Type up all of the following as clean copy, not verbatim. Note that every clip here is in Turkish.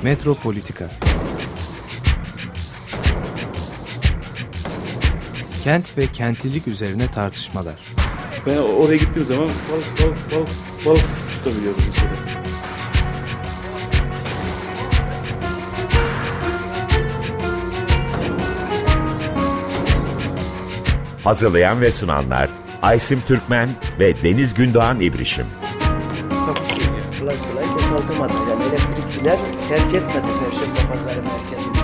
Metropolitika. Kent ve kentlilik üzerine tartışmalar. Ben oraya gittiğim zaman balık tutabiliyordum mesela. Hazırlayan ve sunanlar Aysim Türkmen ve Deniz Gündoğan İbrişim. Kolay boşaltamadı. Yani elektrikçiler terk etmedi Perşembe Pazarı merkezini.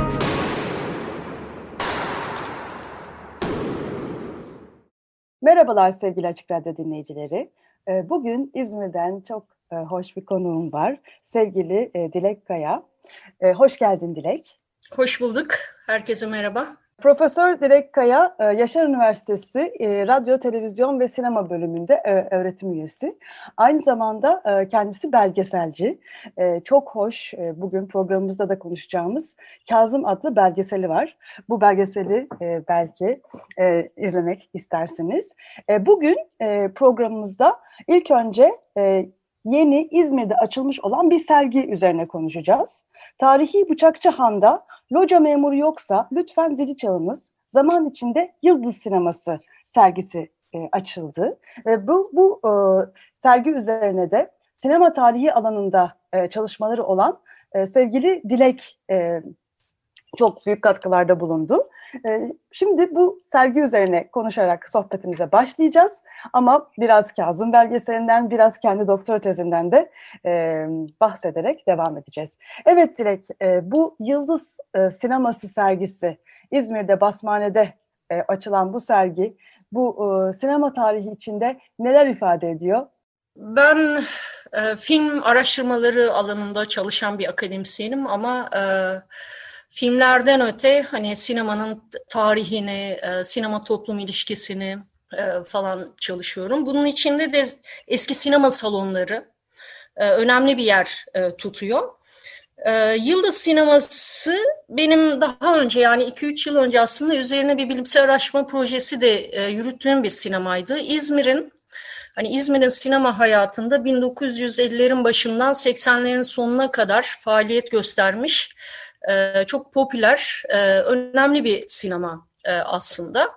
Merhabalar sevgili Açık Radyo dinleyicileri. Bugün İzmir'den çok hoş bir konuğum var. Sevgili Dilek Kaya. Hoş geldin Dilek. Hoş bulduk. Herkese merhaba. Profesör Dilek Kaya, Yaşar Üniversitesi Radyo, Televizyon ve Sinema bölümünde öğretim üyesi. Aynı zamanda kendisi belgeselci. Çok hoş, bugün programımızda da konuşacağımız Kazım adlı belgeseli var. Bu belgeseli belki izlemek istersiniz. Bugün programımızda ilk önce yeni İzmir'de açılmış olan bir sergi üzerine konuşacağız. Tarihi Bıçakçıhan'da Loca memuru yoksa lütfen zili çalınız. Zaman içinde Yıldız Sineması sergisi açıldı. Bu sergi üzerine de sinema tarihi alanında çalışmaları olan sevgili Dilek çok büyük katkılarda bulundu. Şimdi bu sergi üzerine konuşarak sohbetimize başlayacağız. Ama biraz Kazım belgeselinden, biraz kendi doktora tezinden de bahsederek devam edeceğiz. Evet Dilek, bu Yıldız Sineması sergisi, İzmir'de Basmane'de açılan bu sergi, bu sinema tarihi içinde neler ifade ediyor? Ben film araştırmaları alanında çalışan bir akademisyenim ama filmlerden öte hani sinemanın tarihini, sinema toplum ilişkisini falan çalışıyorum. Bunun içinde de eski sinema salonları önemli bir yer tutuyor. Yıldız Sineması benim daha önce yani 2-3 yıl önce aslında üzerine bir bilimsel araştırma projesi de yürüttüğüm bir sinemaydı. İzmir'in sinema hayatında 1950'lerin başından 80'lerin sonuna kadar faaliyet göstermiş çok popüler, önemli bir sinema aslında.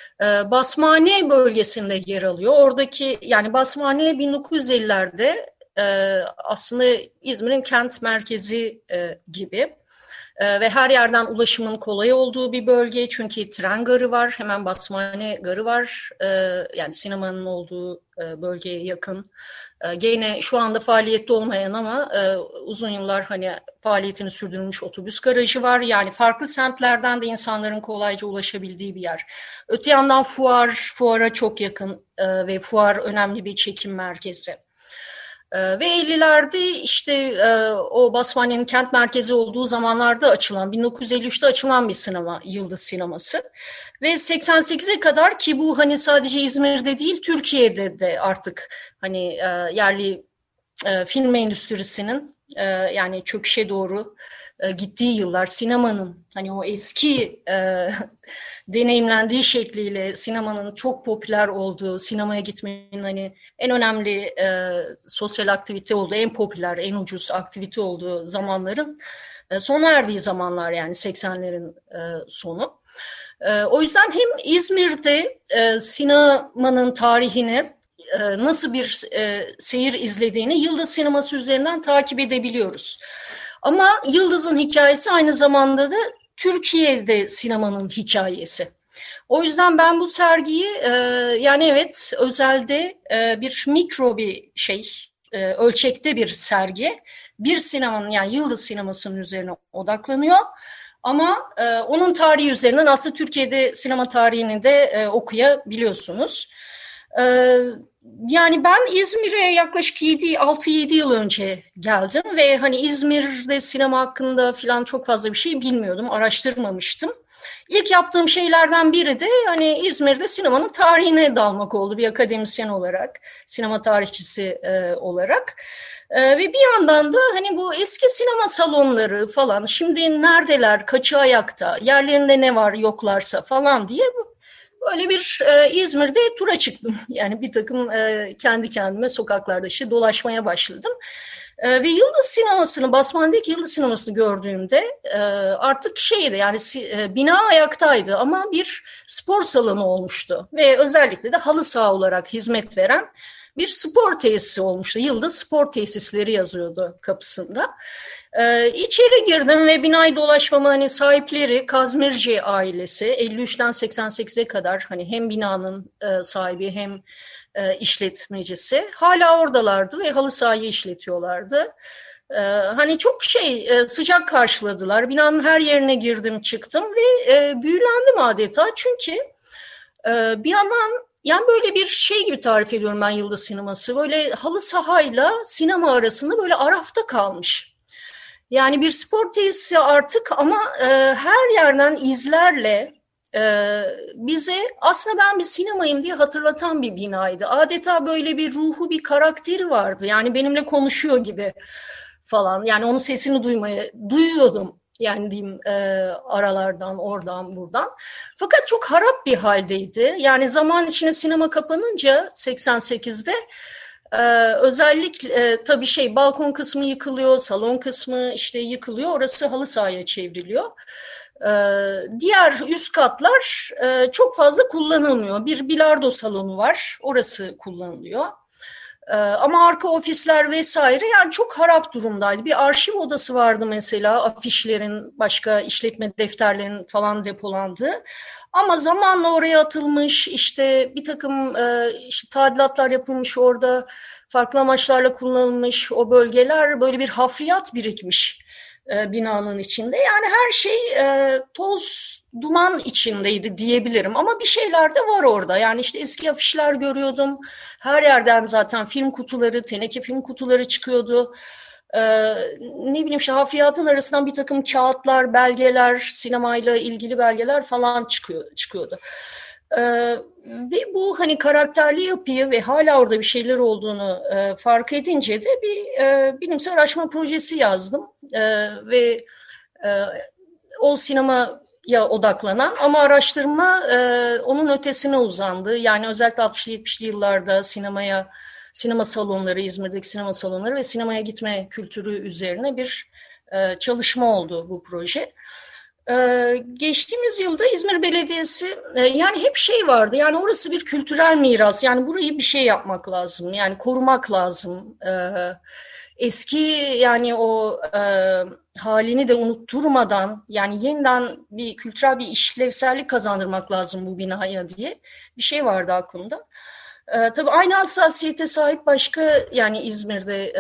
Basmane bölgesinde yer alıyor. Oradaki yani Basmane 1950'lerde aslında İzmir'in kent merkezi gibi ve her yerden ulaşımın kolay olduğu bir bölge. Çünkü tren garı var, hemen Basmane garı var. Yani sinemanın olduğu bölgeye yakın. Gene şu anda faaliyette olmayan ama uzun yıllar hani faaliyetini sürdürmüş otobüs garajı var. Yani farklı semtlerden de insanların kolayca ulaşabildiği bir yer. Öte yandan fuara çok yakın ve fuar önemli bir çekim merkezi. Ve 50'lerde işte o Basmane'nin kent merkezi olduğu zamanlarda açılan, 1953'te açılan bir sinema, Yıldız Sineması. Ve 88'e kadar ki bu hani sadece İzmir'de değil, Türkiye'de de artık hani yerli film endüstrisinin yani çöküşe doğru gittiği yıllar, sinemanın hani o eski deneyimlendiği şekliyle sinemanın çok popüler olduğu, sinemaya gitmenin hani en önemli sosyal aktivite olduğu, en popüler, en ucuz aktivite olduğu zamanların sona erdiği zamanlar yani 80'lerin sonu. O yüzden hem İzmir'de sinemanın tarihini nasıl bir seyir izlediğini Yıldız Sineması üzerinden takip edebiliyoruz. Ama Yıldız'ın hikayesi aynı zamanda da Türkiye'de sinemanın hikayesi. O yüzden ben bu sergiyi yani evet özelde bir mikro bir ölçekte bir sergi. Bir sinemanın yani Yıldız Sineması'nın üzerine odaklanıyor. Ama onun tarihi üzerinden aslında Türkiye'de sinema tarihini de okuyabiliyorsunuz. Yani ben İzmir'e yaklaşık 6-7 yıl önce geldim ve hani İzmir'de sinema hakkında falan çok fazla bir şey bilmiyordum, araştırmamıştım. İlk yaptığım şeylerden biri de hani İzmir'de sinemanın tarihine dalmak oldu bir akademisyen olarak, sinema tarihçisi olarak. Ve bir yandan da hani bu eski sinema salonları falan şimdi neredeler, kaçı ayakta, yerlerinde ne var yoklarsa falan diye Böyle bir İzmir'de tura çıktım. Yani bir takım kendi kendime sokaklarda işte dolaşmaya başladım. Ve Yıldız Sineması'nı, Basmane'deki Yıldız Sineması'nı gördüğümde artık şeydi yani bina ayaktaydı ama bir spor salonu olmuştu. Ve özellikle de halı saha olarak hizmet veren bir spor tesisi olmuştu. Yıldız Spor Tesisleri yazıyordu kapısında. İçeri girdim ve binayı dolaşmama hani sahipleri Kazmirci ailesi 53'ten 88'e kadar hani hem binanın sahibi hem işletmecisi hala oradalardı ve halı sahayı işletiyorlardı. Hani çok sıcak karşıladılar. Binanın her yerine girdim çıktım ve büyülendim adeta çünkü bir yandan yani böyle bir şey gibi tarif ediyorum ben Yıldız Sineması. Böyle halı sahayla sinema arasında böyle arafta kalmış. Yani bir spor tesisi artık ama her yerden izlerle bize aslında ben bir sinemayım diye hatırlatan bir binaydı. Adeta böyle bir ruhu, bir karakteri vardı. Yani benimle konuşuyor gibi falan. Yani onun sesini duyuyordum. Yani diyeyim aralardan, oradan, buradan. Fakat çok harap bir haldeydi. Yani zaman içinde sinema kapanınca 88'de özellikle tabii balkon kısmı yıkılıyor, salon kısmı işte yıkılıyor. Orası halı sahaya çevriliyor. Diğer üst katlar çok fazla kullanılmıyor. Bir bilardo salonu var, orası kullanılıyor. Ama arka ofisler vesaire yani çok harap durumdaydı. Bir arşiv odası vardı mesela, afişlerin, başka işletme defterlerinin falan depolandığı. Ama zamanla oraya atılmış, işte bir takım işte tadilatlar yapılmış orada, farklı amaçlarla kullanılmış o bölgeler, böyle bir hafriyat birikmiş binanın içinde. Yani her şey toz, duman içindeydi diyebilirim. Ama bir şeyler de var orada. Yani işte eski afişler görüyordum. Her yerden zaten film kutuları, teneke film kutuları çıkıyordu. Ne bileyim işte hafriyatın arasından bir takım kağıtlar, belgeler, sinemayla ilgili belgeler falan çıkıyordu. Ve bu hani karakterli yapıyı ve hala orada bir şeyler olduğunu fark edince de bir bilimsel araştırma projesi yazdım. Ve o sinemaya odaklanan ama araştırma onun ötesine uzandı. Yani özellikle 60'lı 70'li yıllarda sinema salonları, İzmir'deki sinema salonları ve sinemaya gitme kültürü üzerine bir çalışma oldu bu proje. Geçtiğimiz yılda İzmir Belediyesi yani hep vardı, yani orası bir kültürel miras, yani burayı bir şey yapmak lazım, yani korumak lazım. Eski yani o halini de unutturmadan yani yeniden bir kültürel bir işlevsellik kazandırmak lazım bu binaya diye bir şey vardı aklımda. Tabii aynı hassasiyete sahip başka yani İzmir'de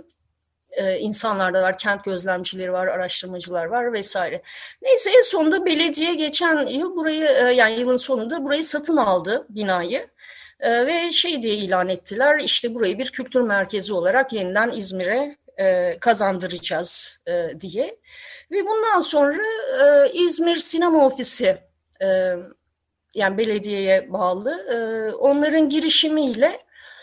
insanlar da var, kent gözlemcileri var, araştırmacılar var vesaire. Neyse en sonunda belediye geçen yıl burayı yani yılın sonunda burayı satın aldı, binayı. Ve diye ilan ettiler, işte burayı bir kültür merkezi olarak yeniden İzmir'e kazandıracağız diye. Ve bundan sonra İzmir Sinema Ofisi yani belediyeye bağlı onların girişimiyle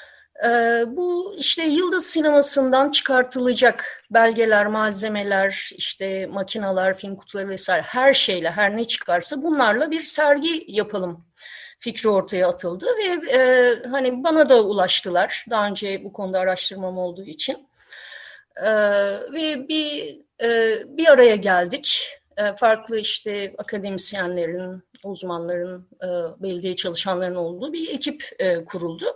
bu işte Yıldız Sineması'ndan çıkartılacak belgeler, malzemeler, işte makineler, film kutuları vesaire her şeyle, her ne çıkarsa bunlarla bir sergi yapalım fikri ortaya atıldı ve hani bana da ulaştılar daha önce bu konuda araştırmam olduğu için ve bir araya geldik. Farklı işte akademisyenlerin, uzmanların, belediye çalışanların olduğu bir ekip kuruldu.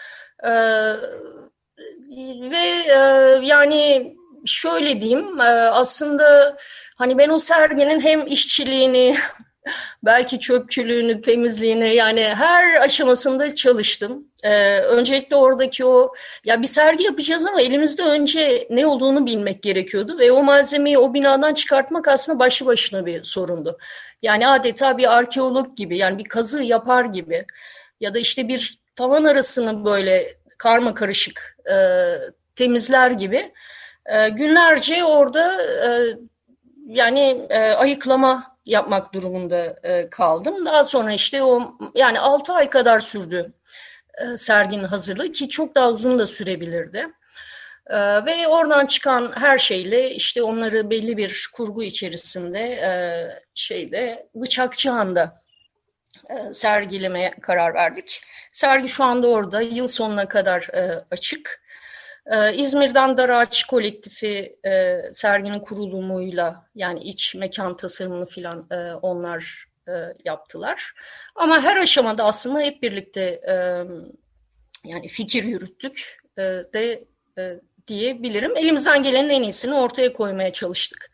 Ve yani şöyle diyeyim, aslında hani ben o serginin hem işçiliğini, belki çöpçülüğünü, temizliğini, yani her aşamasında çalıştım. Öncelikle oradaki ya bir sergi yapacağız ama elimizde önce ne olduğunu bilmek gerekiyordu ve o malzemeyi o binadan çıkartmak aslında başlı başına bir sorundu. Yani adeta bir arkeolog gibi, yani bir kazı yapar gibi ya da işte bir tavan arasını böyle karma karışık temizler gibi günlerce orada yani ayıklama yapmak durumunda kaldım. Daha sonra işte yani 6 ay kadar sürdü serginin hazırlığı, ki çok daha uzun da sürebilirdi. Ve oradan çıkan her şeyle işte onları belli bir kurgu içerisinde Bıçakçıhan'da sergilemeye karar verdik. Sergi şu anda orada, yıl sonuna kadar açık. İzmir'den Dar Ağaç Kolektifi serginin kurulumuyla, yani iç mekan tasarımını filan onlar yaptılar. Ama her aşamada aslında hep birlikte yani fikir yürüttük de diyebilirim. Elimizden gelenin en iyisini ortaya koymaya çalıştık.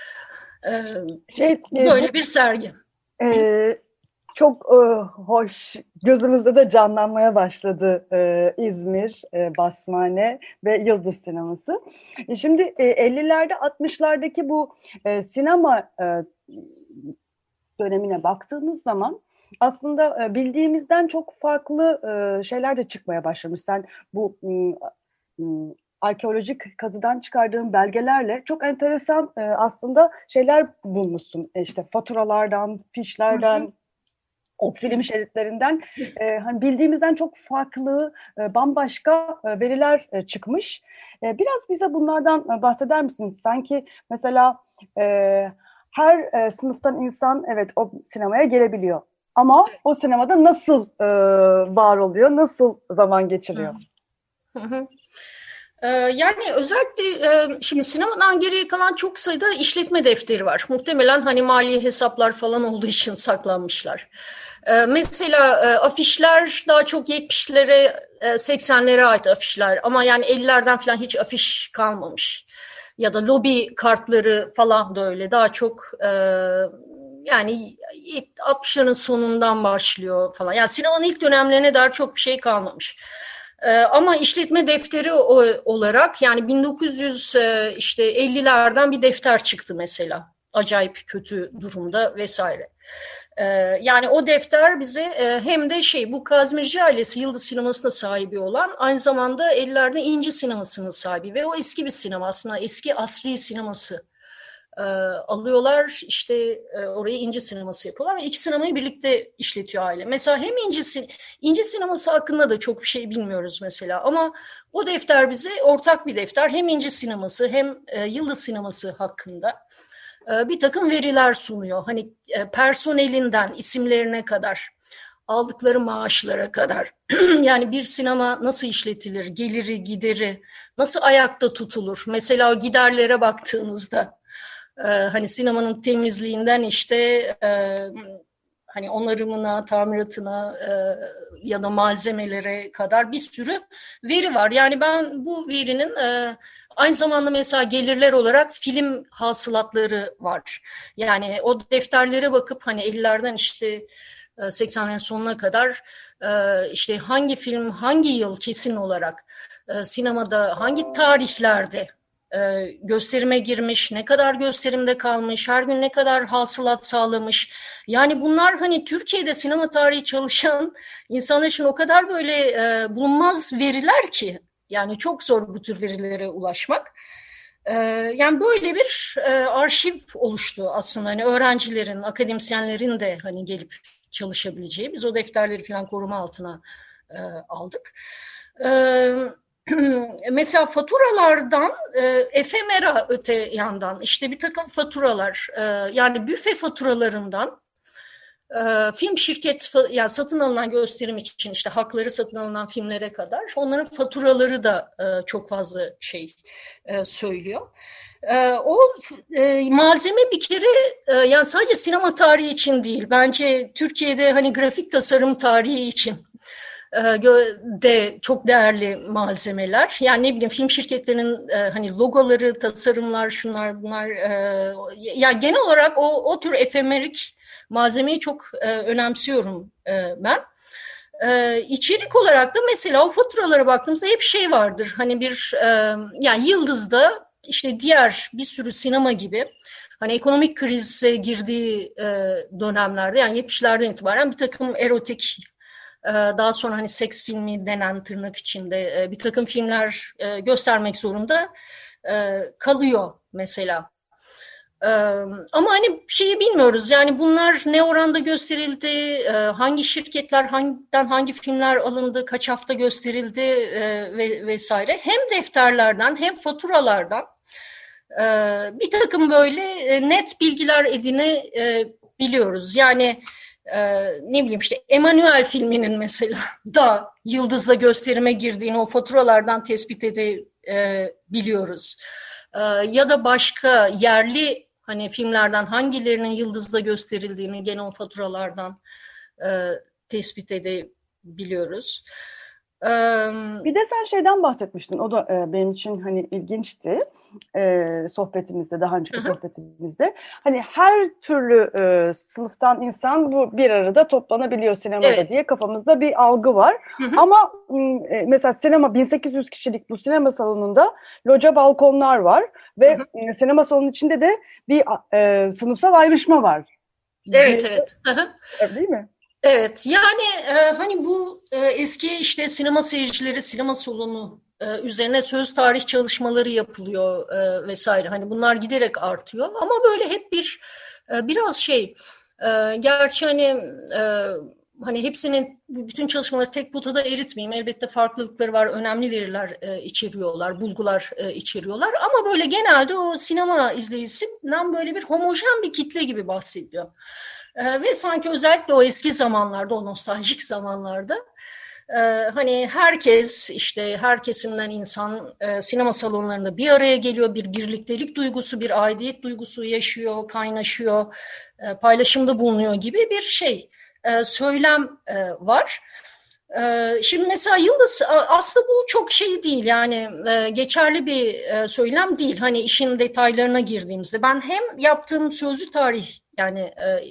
Böyle bir sergi. Çok hoş, gözümüzde de canlanmaya başladı İzmir, Basmane ve Yıldız Sineması. Şimdi 50'lerde 60'lardaki bu sinema dönemine baktığımız zaman aslında bildiğimizden çok farklı şeyler de çıkmaya başlamış. Sen bu arkeolojik kazıdan çıkardığın belgelerle çok enteresan aslında şeyler bulmuşsun. İşte faturalardan, fişlerden, o film şeritlerinden hani bildiğimizden çok farklı, bambaşka veriler çıkmış. Biraz bize bunlardan bahseder misin? Sanki mesela her sınıftan insan evet o sinemaya gelebiliyor. Ama o sinemada nasıl var oluyor, nasıl zaman geçiriyor? Yani özellikle şimdi sinemadan geriye kalan çok sayıda işletme defteri var. Muhtemelen hani mali hesaplar falan olduğu için saklanmışlar. Mesela afişler daha çok 70'lere 80'lere ait afişler ama yani 50'lerden falan hiç afiş kalmamış. Ya da lobi kartları falan da öyle daha çok yani 60'ların sonundan başlıyor falan. Yani sinemanın ilk dönemlerine dair çok bir şey kalmamış. Ama işletme defteri olarak yani 1950'lerden bir defter çıktı mesela. Acayip kötü durumda vesaire. Yani o defter bize hem de bu Kazmirci ailesi Yıldız Sineması'na sahibi olan aynı zamanda 50'lerde İnci Sineması'nın sahibi ve o eski bir sinema aslında eski asri sineması. Alıyorlar orayı İnci Sineması yapıyorlar ve iki sinemayı birlikte işletiyor aile. Mesela hem İnci Sineması hakkında da çok bir şey bilmiyoruz mesela ama o defter bize ortak bir defter hem İnci Sineması hem Yıldız Sineması hakkında bir takım veriler sunuyor. Hani personelinden isimlerine kadar aldıkları maaşlara kadar yani bir sinema nasıl işletilir, geliri gideri nasıl ayakta tutulur mesela giderlere baktığınızda hani sinemanın temizliğinden hani onarımına, tamiratına ya da malzemelere kadar bir sürü veri var. Yani ben bu verinin aynı zamanda mesela gelirler olarak film hasılatları var. Yani o defterlere bakıp hani 50'lerden 80'lerin sonuna kadar hangi film hangi yıl kesin olarak sinemada hangi tarihlerde gösterime girmiş, ne kadar gösterimde kalmış, her gün ne kadar hasılat sağlamış. Yani bunlar hani Türkiye'de sinema tarihi çalışan insanlar için o kadar böyle bulunmaz veriler ki. Yani çok zor bu tür verilere ulaşmak. Yani böyle bir arşiv oluştu aslında. Hani öğrencilerin, akademisyenlerin de hani gelip çalışabileceği. Biz o defterleri falan koruma altına aldık. Mesela faturalardan efemera öte yandan bir takım faturalar yani büfe faturalarından film şirket yani satın alınan gösterim için hakları satın alınan filmlere kadar onların faturaları da çok fazla söylüyor. O malzeme bir kere yani sadece sinema tarihi için değil bence Türkiye'de hani grafik tasarım tarihi için de çok değerli malzemeler. Yani ne bileyim film şirketlerinin hani logoları, tasarımlar, şunlar bunlar. Yani genel olarak o tür efemerik malzemeyi çok önemsiyorum ben. İçerik olarak da mesela o faturalara baktığımızda hep vardır. Hani yani Yıldız'da diğer bir sürü sinema gibi hani ekonomik krize girdiği dönemlerde yani 70'lerden itibaren bir takım erotik daha sonra hani seks filmi denen tırnak içinde bir takım filmler göstermek zorunda kalıyor mesela. Ama hani bilmiyoruz yani bunlar ne oranda gösterildi, hangi şirketlerden hangi filmler alındı, kaç hafta gösterildi vesaire. Hem defterlerden hem faturalardan bir takım böyle net bilgiler edinebiliyoruz. Yani ne bileyim işte Emanuel filminin mesela da yıldızla gösterime girdiğini o faturalardan tespit edebiliyoruz. Ya da başka yerli hani filmlerden hangilerinin yıldızla gösterildiğini gene o faturalardan tespit edebiliyoruz. Bir de sen şeyden bahsetmiştin, o da benim için hani ilginçti sohbetimizde, daha önceki sohbetimizde. Hani her türlü sınıftan insan bu bir arada toplanabiliyor sinemada diye kafamızda bir algı var. Ama mesela sinema 1800 kişilik bu sinema salonunda loca balkonlar var ve sinema salonunun içinde de bir sınıfsal ayrışma var. Evet. Değil mi? Evet, yani hani bu eski işte sinema seyircileri, sinema salonu üzerine söz tarih çalışmaları yapılıyor vesaire. Hani bunlar giderek artıyor ama böyle hep biraz gerçi hani hepsinin bütün çalışmaları tek potada eritmeyeyim. Elbette farklılıkları var, önemli veriler içeriyorlar, bulgular içeriyorlar. Ama böyle genelde o sinema izleyicisinden böyle bir homojen bir kitle gibi bahsediyor. Ve sanki özellikle o eski zamanlarda, o nostaljik zamanlarda hani herkes işte her kesimden insan sinema salonlarında bir araya geliyor, bir birliktelik duygusu, bir aidiyet duygusu yaşıyor, kaynaşıyor, paylaşımda bulunuyor gibi bir söylem var. Şimdi mesela Yıldız aslında bu çok değil yani geçerli bir söylem değil. Hani işin detaylarına girdiğimizde ben hem yaptığım sözlü tarih yani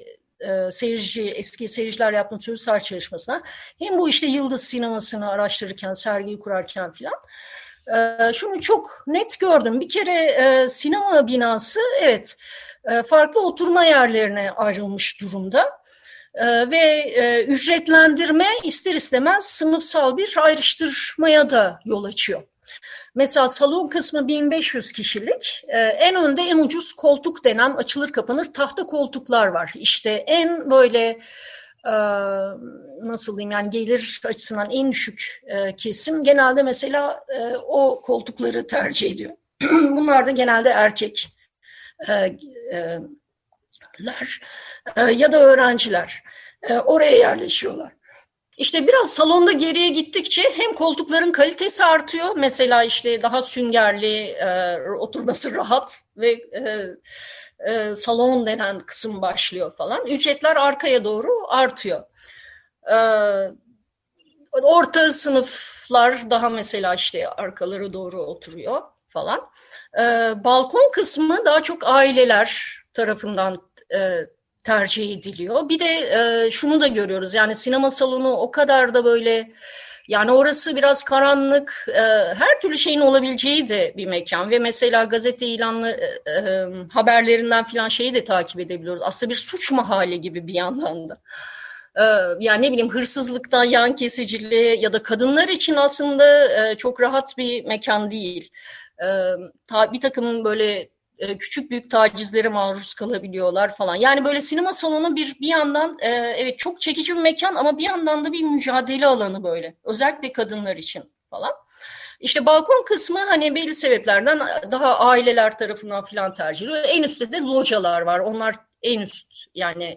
eski seyirciler yaptığım sözlü tarih çalışmasına hem bu işte Yıldız sinemasını araştırırken, sergiyi kurarken filan şunu çok net gördüm. Bir kere sinema binası farklı oturma yerlerine ayrılmış durumda. Ve ücretlendirme ister istemez sınıfsal bir ayrıştırmaya da yol açıyor. Mesela salon kısmı 1500 kişilik, en önde en ucuz koltuk denen açılır kapanır tahta koltuklar var. İşte en böyle nasıl diyeyim yani gelir açısından en düşük kesim genelde mesela o koltukları tercih ediyor. Bunlar da genelde erkekler ya da öğrenciler oraya yerleşiyorlar. İşte biraz salonda geriye gittikçe hem koltukların kalitesi artıyor. Mesela işte daha süngerli, oturması rahat ve salon denen kısım başlıyor falan. Ücretler arkaya doğru artıyor. Orta sınıflar daha mesela işte arkalara doğru oturuyor falan. Balkon kısmı daha çok aileler tarafından tercih ediliyor. Bir de şunu da görüyoruz yani sinema salonu o kadar da böyle yani orası biraz karanlık her türlü şeyin olabileceği de bir mekan ve mesela gazete ilanları haberlerinden filan de takip edebiliyoruz. Aslında bir suç mahalli gibi bir yandan da. Yani ne bileyim hırsızlıktan yan kesiciliğe ya da kadınlar için aslında çok rahat bir mekan değil. Bir takım böyle küçük büyük tacizlere maruz kalabiliyorlar falan. Yani böyle sinema salonu bir yandan evet çok çekici bir mekan ama bir yandan da bir mücadele alanı böyle. Özellikle kadınlar için falan. İşte balkon kısmı hani belli sebeplerden daha aileler tarafından falan tercih ediliyor. En üstte de localar var. Onlar en üst yani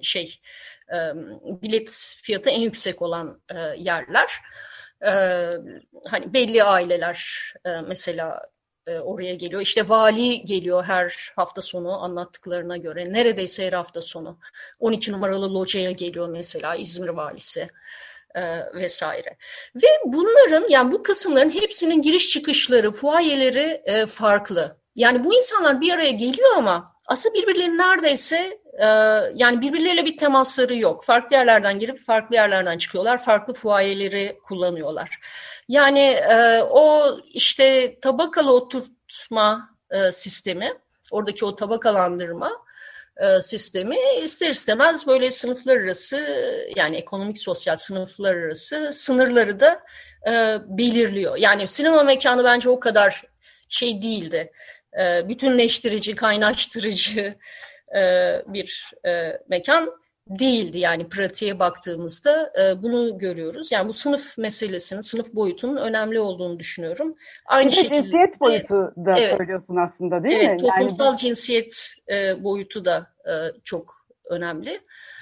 bilet fiyatı en yüksek olan yerler. Hani belli aileler mesela oraya geliyor. İşte vali geliyor her hafta sonu anlattıklarına göre. Neredeyse her hafta sonu. 12 numaralı locaya geliyor mesela İzmir valisi vesaire. Ve bunların yani bu kısımların hepsinin giriş çıkışları, fuayeleri farklı. Yani bu insanlar bir araya geliyor ama aslında birbirleri neredeyse yani birbirleriyle bir temasları yok. Farklı yerlerden girip farklı yerlerden çıkıyorlar. Farklı fuayeleri kullanıyorlar. Yani o işte tabakalı oturtma sistemi, oradaki o tabakalandırma sistemi ister istemez böyle sınıflar arası yani ekonomik sosyal sınıflar arası sınırları da belirliyor. Yani sinema mekanı bence o kadar değildi. Bütünleştirici, kaynaştırıcı bir mekan değildi. Yani pratiğe baktığımızda bunu görüyoruz. Yani bu sınıf meselesinin, sınıf boyutunun önemli olduğunu düşünüyorum. Aynı şekilde cinsiyet boyutu da söylüyorsun aslında değil mi? Evet, toplumsal cinsiyet boyutu da çok önemli.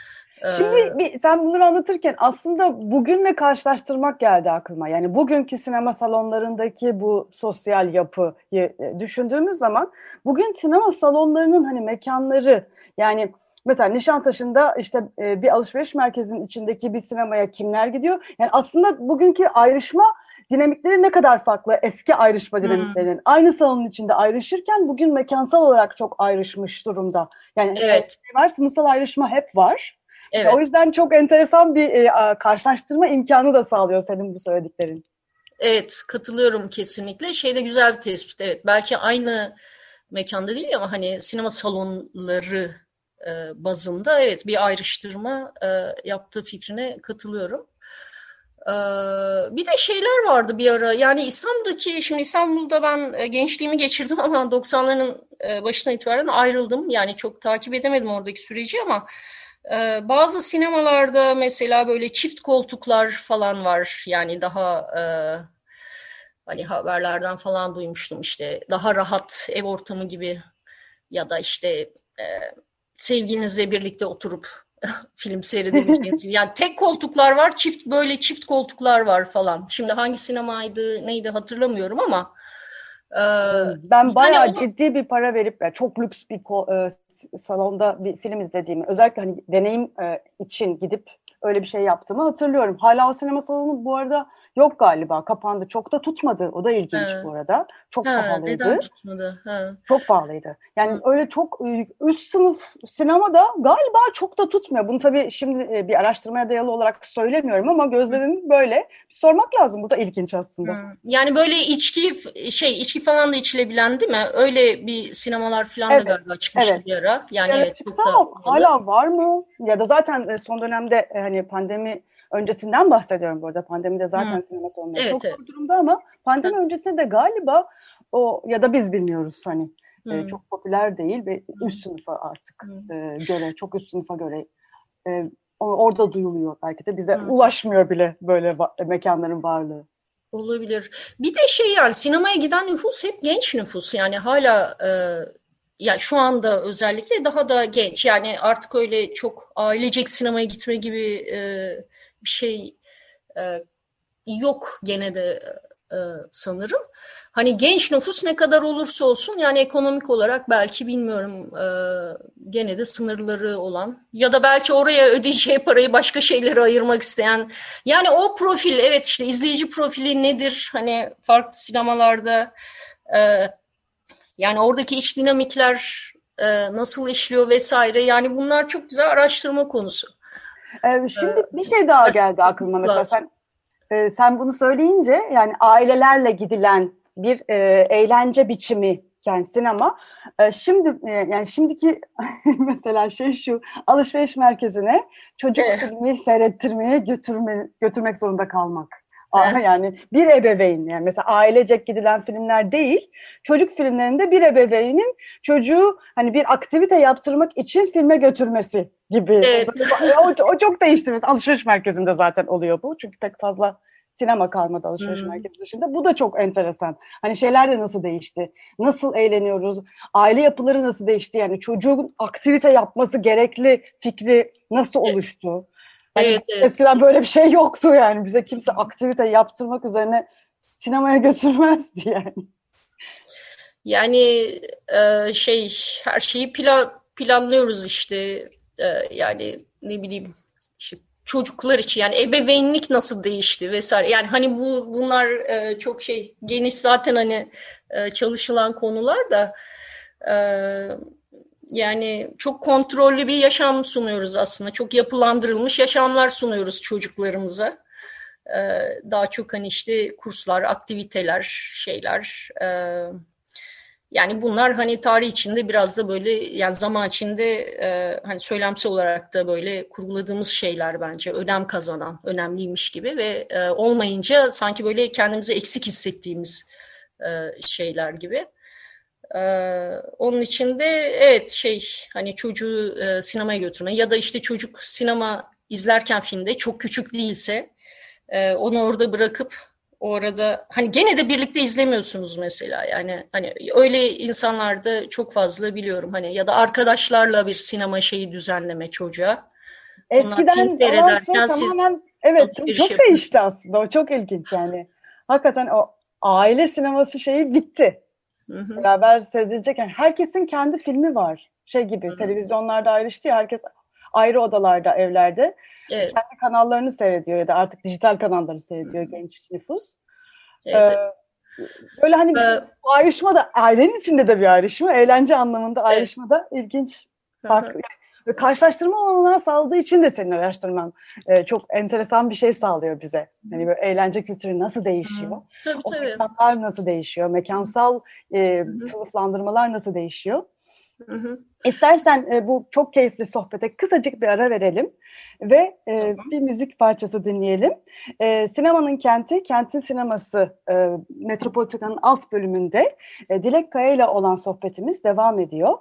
Şimdi sen bunları anlatırken aslında bugünle karşılaştırmak geldi aklıma. Yani bugünkü sinema salonlarındaki bu sosyal yapıyı düşündüğümüz zaman bugün sinema salonlarının hani mekanları, yani mesela Nişantaşı'nda işte bir alışveriş merkezinin içindeki bir sinemaya kimler gidiyor? Yani aslında bugünkü ayrışma dinamikleri ne kadar farklı eski ayrışma dinamiklerinin. Aynı salonun içinde ayrışırken bugün mekansal olarak çok ayrışmış durumda. Yani Evet. var, sınıfsal ayrışma hep var. Evet. O yüzden çok enteresan bir karşılaştırma imkanı da sağlıyor senin bu söylediklerin. Evet, katılıyorum kesinlikle. Şeyde güzel bir tespit. Evet, belki aynı mekanda değil ama hani sinema salonları bazında evet bir ayrıştırma yaptığı fikrine katılıyorum. Bir de şeyler vardı bir ara. Yani şimdi İstanbul'da ben gençliğimi geçirdim ama 90'ların başına itibaren ayrıldım. Yani çok takip edemedim oradaki süreci ama bazı sinemalarda mesela böyle çift koltuklar falan var. Yani daha hani haberlerden falan duymuştum işte daha rahat ev ortamı gibi ya da işte sevgilinizle birlikte oturup film seyredebileceğiniz gibi. Yani tek koltuklar var, çift koltuklar var falan. Şimdi hangi sinemaydı, neydi hatırlamıyorum ama ben bayağı yani ciddi bir para verip çok lüks bir salonda bir film izlediğimi, özellikle hani deneyim için gidip öyle bir şey yaptığımı hatırlıyorum. Hala o sinema salonu bu arada yok galiba, kapandı. Çok da tutmadı. O da ilginç bu arada. Çok neden pahalıydı. tutmadı? Çok pahalıydı. Yani öyle çok üst sınıf sinemada galiba çok da tutmuyor. Bunu tabii şimdi bir araştırmaya dayalı olarak söylemiyorum ama gözlemim böyle. Bir sormak lazım. Bu da ilginç aslında. Yani böyle içki falan da içilebilen değil mi? Öyle bir sinemalar falan da galiba çıkmıştı bir ara. Yani evet çok da hala var mı? Ya da zaten son dönemde hani pandemi öncesinden bahsediyorum bu arada. Pandemide zaten sinema salonları çok zor durumda ama pandemi öncesinde de galiba o, ya da biz bilmiyoruz hani çok popüler değil ve üst sınıfa artık göre, çok üst sınıfa göre orada duyuluyor, belki de bize ulaşmıyor bile böyle mekanların varlığı. Olabilir. Bir de yani sinemaya giden nüfus hep genç nüfus. Yani hala ya şu anda özellikle daha da genç. Yani artık öyle çok ailecek sinemaya gitme gibi bir şey yok gene de sanırım. Hani genç nüfus ne kadar olursa olsun yani ekonomik olarak belki bilmiyorum gene de sınırları olan ya da belki oraya ödeyeceği parayı başka şeylere ayırmak isteyen, yani o profil, evet işte izleyici profili nedir hani farklı sinemalarda yani oradaki iç dinamikler nasıl işliyor vesaire, yani bunlar çok güzel araştırma konusu. Şimdi bir şey daha geldi aklıma mesela sen bunu söyleyince, yani ailelerle gidilen bir eğlence biçimi yani sinema. Şimdi yani şimdiki mesela şu alışveriş merkezine çocuk filmi seyrettirmeye götürmek zorunda kalmak. Yani bir ebeveyn, yani mesela ailecek gidilen filmler değil, çocuk filmlerinde bir ebeveynin çocuğu hani bir aktivite yaptırmak için filme götürmesi gibi. Evet. O çok değişti. Mesela alışveriş merkezinde zaten oluyor bu. Çünkü pek fazla sinema kalmadı alışveriş merkezi dışında. Bu da çok enteresan. Hani şeyler de nasıl değişti? Nasıl eğleniyoruz? Aile yapıları nasıl değişti? Yani çocuğun aktivite yapması gerekli fikri nasıl oluştu? Hani eskiden böyle bir şey yoktu yani. Bize kimse aktivite yaptırmak üzerine sinemaya götürmezdi yani. Yani her şeyi planlıyoruz işte. Yani ne bileyim işte çocuklar için yani ebeveynlik nasıl değişti vesaire. Yani hani bunlar çok geniş zaten hani çalışılan konular da yani çok kontrollü bir yaşam sunuyoruz aslında. Çok yapılandırılmış yaşamlar sunuyoruz çocuklarımıza. Daha çok hani işte kurslar, aktiviteler, şeyler. Yani bunlar hani tarih içinde biraz da böyle yani zaman içinde hani söylemsel olarak da böyle kurguladığımız şeyler bence önem kazanan, önemliymiş gibi ve olmayınca sanki böyle kendimizi eksik hissettiğimiz şeyler gibi. Onun için de evet hani çocuğu sinemaya götürme ya da işte çocuk sinema izlerken filmde çok küçük değilse onu orada bırakıp orada hani gene de birlikte izlemiyorsunuz mesela, yani hani öyle insanlarda çok fazla biliyorum hani, ya da arkadaşlarla bir sinema düzenleme çocuğa Eskiden olan şey tamamen evet çok değişti aslında. O çok ilginç yani. Hakikaten o aile sineması şeyi bitti. Hı-hı. Beraber seyredilecek. Yani herkesin kendi filmi var. Şey gibi Hı-hı. televizyonlarda ayrıştı ya, herkes ayrı odalarda, evlerde. Evet. Kendi kanallarını seyrediyor ya da artık dijital kanalları seyrediyor genç nüfus. Evet. Böyle hani bu ayrışma da ailenin içinde de bir ayrışma, eğlence anlamında ayrışma da ilginç, farklı. Yani, karşılaştırma olanağı sağladığı için de senin araştırman çok enteresan bir şey sağlıyor bize. Hani böyle eğlence kültürü nasıl değişiyor? Tabii, o mekanlar nasıl değişiyor? Mekansal sınıflandırmalar nasıl değişiyor? İstersen bu çok keyifli sohbete kısacık bir ara verelim ve bir müzik parçası dinleyelim. Sinemanın Kenti, Kentin Sineması Metropolitika'nın alt bölümünde Dilek Kaya ile olan sohbetimiz devam ediyor.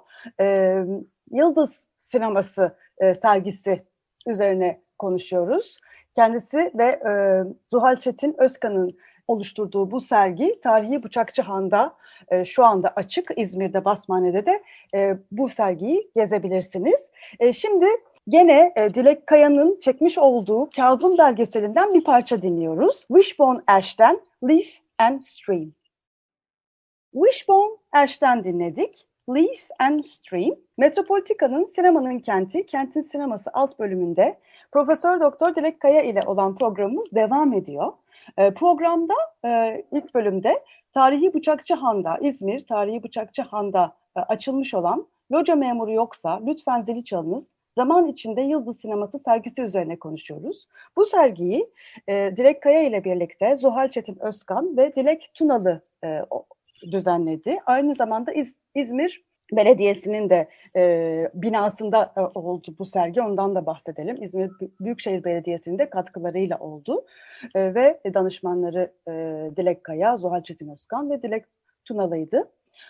Yıldız Sineması sergisi üzerine konuşuyoruz. Kendisi ve Zuhal Çetin Özkan'ın oluşturduğu bu sergi Tarihi Bıçakçıhan'da şu anda açık. İzmir'de, Basmane'de de bu sergiyi gezebilirsiniz. Şimdi gene Dilek Kaya'nın çekmiş olduğu Kazım belgeselinden bir parça dinliyoruz. Wishbone Ash'ten Leaf and Stream. Wishbone Ash'ten dinledik. Leaf and Stream. Metropolitika'nın Sinemanın Kenti, Kentin Sineması alt bölümünde Profesör Doktor Dilek Kaya ile olan programımız devam ediyor. Programda ilk bölümde Tarihi Bıçakçıhan'da, İzmir Tarihi Bıçakçıhan'da açılmış olan Loca Memuru Yoksa Lütfen Zili Çalınız, Zaman İçinde Yıldız Sineması sergisi üzerine konuşuyoruz. Bu sergiyi Dilek Kaya ile birlikte Zuhal Çetin Özkan ve Dilek Tunalı düzenledi. Aynı zamanda İzmir Belediyesi'nin de binasında oldu bu sergi. Ondan da bahsedelim. İzmir Büyükşehir Belediyesi'nin de katkılarıyla oldu. Ve danışmanları Dilek Kaya, Zuhal Çetin Özkan ve Dilek Tunalı'ydı.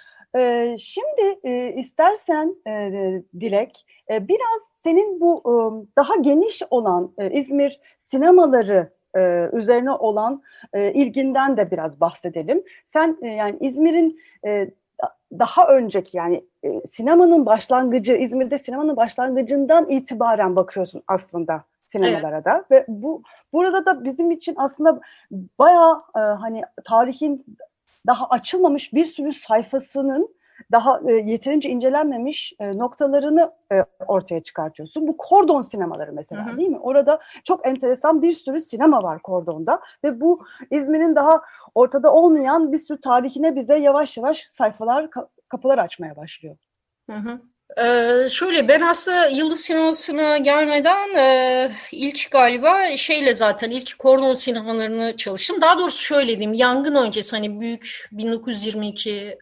Şimdi istersen Dilek, biraz senin bu daha geniş olan İzmir sinemaları üzerine olan ilginden de biraz bahsedelim. Sen yani İzmir'in daha önceki yani sinemanın başlangıcı, İzmir'de sinemanın başlangıcından itibaren bakıyorsun aslında sinemalara da ve burada da bizim için aslında bayağı hani tarihin daha açılmamış bir sürü sayfasının daha yeterince incelenmemiş noktalarını ortaya çıkartıyorsun. Bu kordon sinemaları mesela, değil mi? Orada çok enteresan bir sürü sinema var kordonda ve bu İzmir'in daha ortada olmayan bir sürü tarihine bize yavaş yavaş sayfalar, kapılar açmaya başlıyor. Şöyle, ben aslında Yıldız Sineması'na gelmeden ilk galiba zaten ilk kordon sinemalarını çalıştım. Daha doğrusu şöyle diyeyim, yangın öncesi hani büyük 1922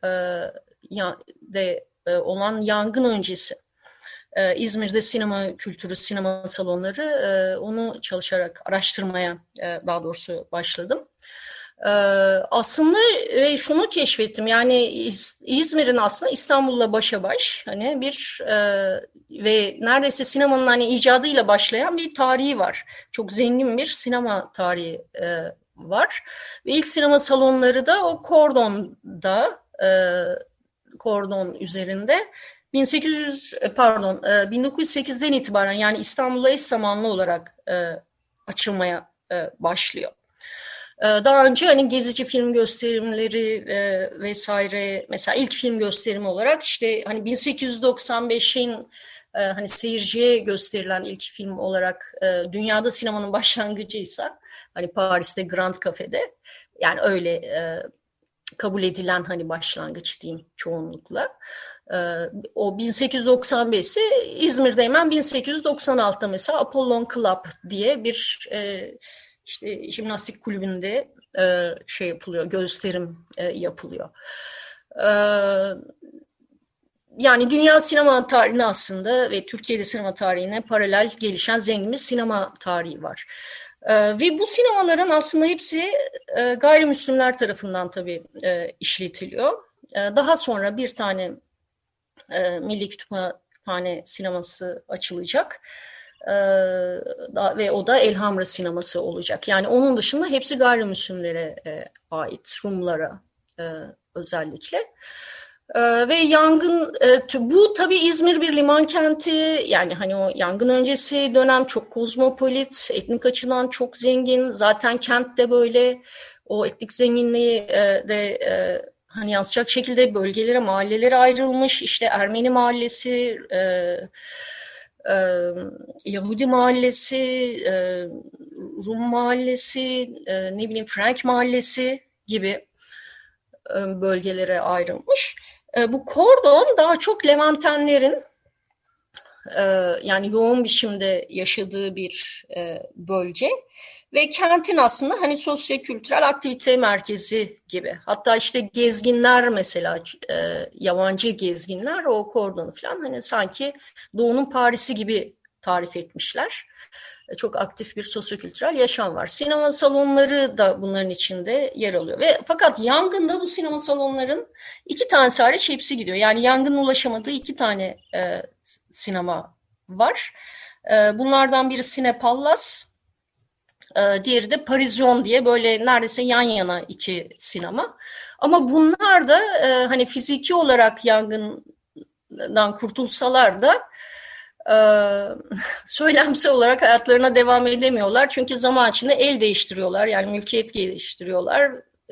de olan yangın öncesi İzmir'de sinema kültürü, sinema salonları, onu çalışarak araştırmaya daha doğrusu başladım. Aslında şunu keşfettim, yani İzmir'in aslında İstanbul'la başa baş hani bir ve neredeyse sinemanın hani icadıyla başlayan bir tarihi var. Çok zengin bir sinema tarihi var ve ilk sinema salonları da o kordon üzerinde 1908'den itibaren yani İstanbul'a eş zamanlı olarak açılmaya başlıyor. Daha önce hani gezici film gösterimleri vesaire, mesela ilk film gösterimi olarak işte hani 1895'in hani seyirciye gösterilen ilk film olarak dünyada sinemanın başlangıcıysa hani Paris'te Grand Cafe'de, yani öyle kabul edilen hani başlangıç diyeyim çoğunlukla. O 1895 ise İzmir'de hemen 1896'da mesela Apollon Club diye bir işte jimnastik kulübünde yapılıyor, gösterim yapılıyor. Yani dünya sinema tarihine aslında ve Türkiye'de sinema tarihine paralel gelişen zengin bir sinema tarihi var. Ve bu sinemaların aslında hepsi gayrimüslimler tarafından tabii işletiliyor. Daha sonra bir tane Milli Kütüphane sineması açılacak. Ve o da Elhamra sineması olacak. Yani onun dışında hepsi gayrimüslimlere ait, Rumlara özellikle. Ve yangın, bu tabii İzmir bir liman kenti, yani hani o yangın öncesi dönem çok kozmopolit, etnik açıdan çok zengin. Zaten kent de böyle, o etnik zenginliği de hani yansıyacak şekilde bölgelere, mahallelere ayrılmış. İşte Ermeni mahallesi, Yahudi mahallesi, Rum mahallesi, ne bileyim Frank mahallesi gibi bölgelere ayrılmış. Bu kordon daha çok Levantenlerin yani yoğun biçimde yaşadığı bir bölge ve kentin aslında hani sosyo-kültürel aktivite merkezi gibi. Hatta işte gezginler mesela, yabancı gezginler o kordonu falan hani sanki Doğu'nun Paris'i gibi tarif etmişler. Çok aktif bir sosyokültürel yaşam var. Sinema salonları da bunların içinde yer alıyor. Ve fakat yangında bu sinema salonların 2 tanesi hariç hepsi gidiyor. Yani yangının ulaşamadığı 2 tane sinema var. Bunlardan biri Cinepallas, diğeri de Parizyon diye böyle neredeyse yan yana 2 sinema. Ama bunlar da hani fiziki olarak yangından kurtulsalar da söylemsel olarak hayatlarına devam edemiyorlar. Çünkü zaman içinde el değiştiriyorlar. Yani mülkiyet geliştiriyorlar,